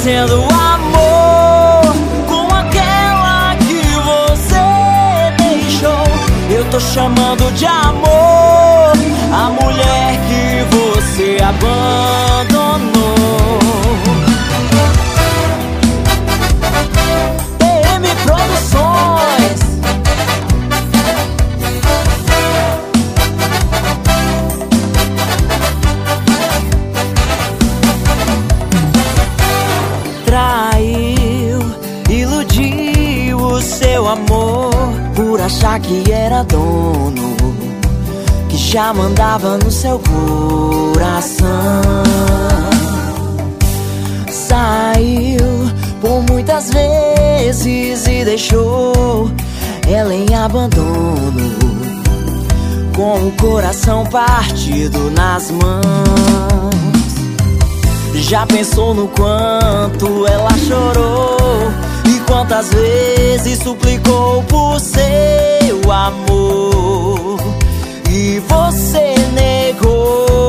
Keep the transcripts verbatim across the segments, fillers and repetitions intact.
fazendo amor com aquela que você deixou. Eu tô chamando de amor a mulher que você abandonou. T M Produções. Traiu, iludiu o seu amor por achar que era dono, que já mandava no seu coração. Saiu por muitas vezes e deixou ela em abandono, com o coração partido nas mãos. Já pensou no quanto ela chorou e quantas vezes suplicou por seu amor e você negou?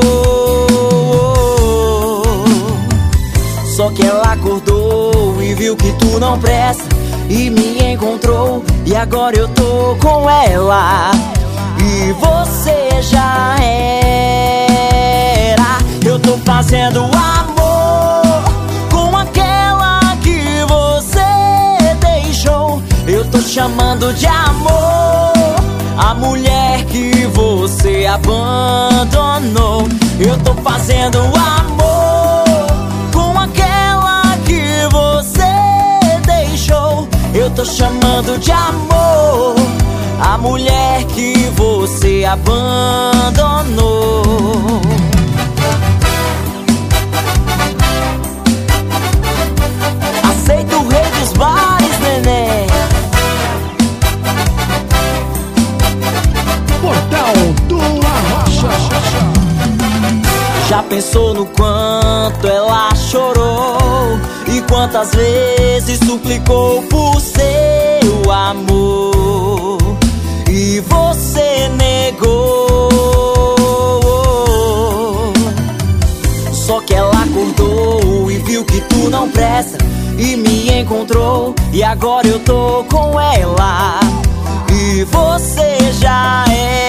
Só que ela acordou e viu que tu não presta e me encontrou, e agora eu tô com ela e você já era. Eu tô fazendo amor com aquela que você deixou. Eu tô chamando de amor a mulher que você abandonou. Eu tô fazendo amor com aquela que você deixou. Eu tô chamando de amor a mulher que você abandonou. Aceita o rei dos bares, neném. Portal do Arrocha. Já pensou no quanto ela chorou e quantas vezes suplicou por seu amor e você negou? Só que ela acordou e viu que tu não presta e me encontrou, e agora eu tô com ela e você já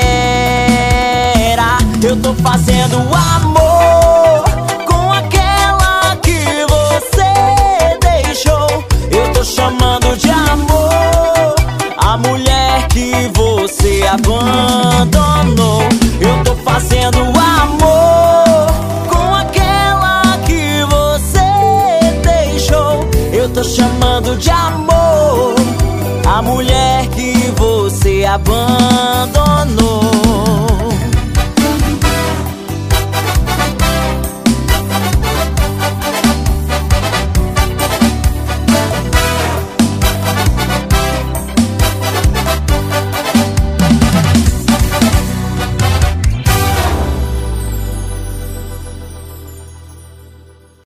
era. Eu tô fazendo amor com aquela que você deixou. Eu tô chamando de amor a mulher que você abandonou. Eu tô fazendo amor com aquela que você deixou. Eu tô chamando de amor a mulher que você abandonou.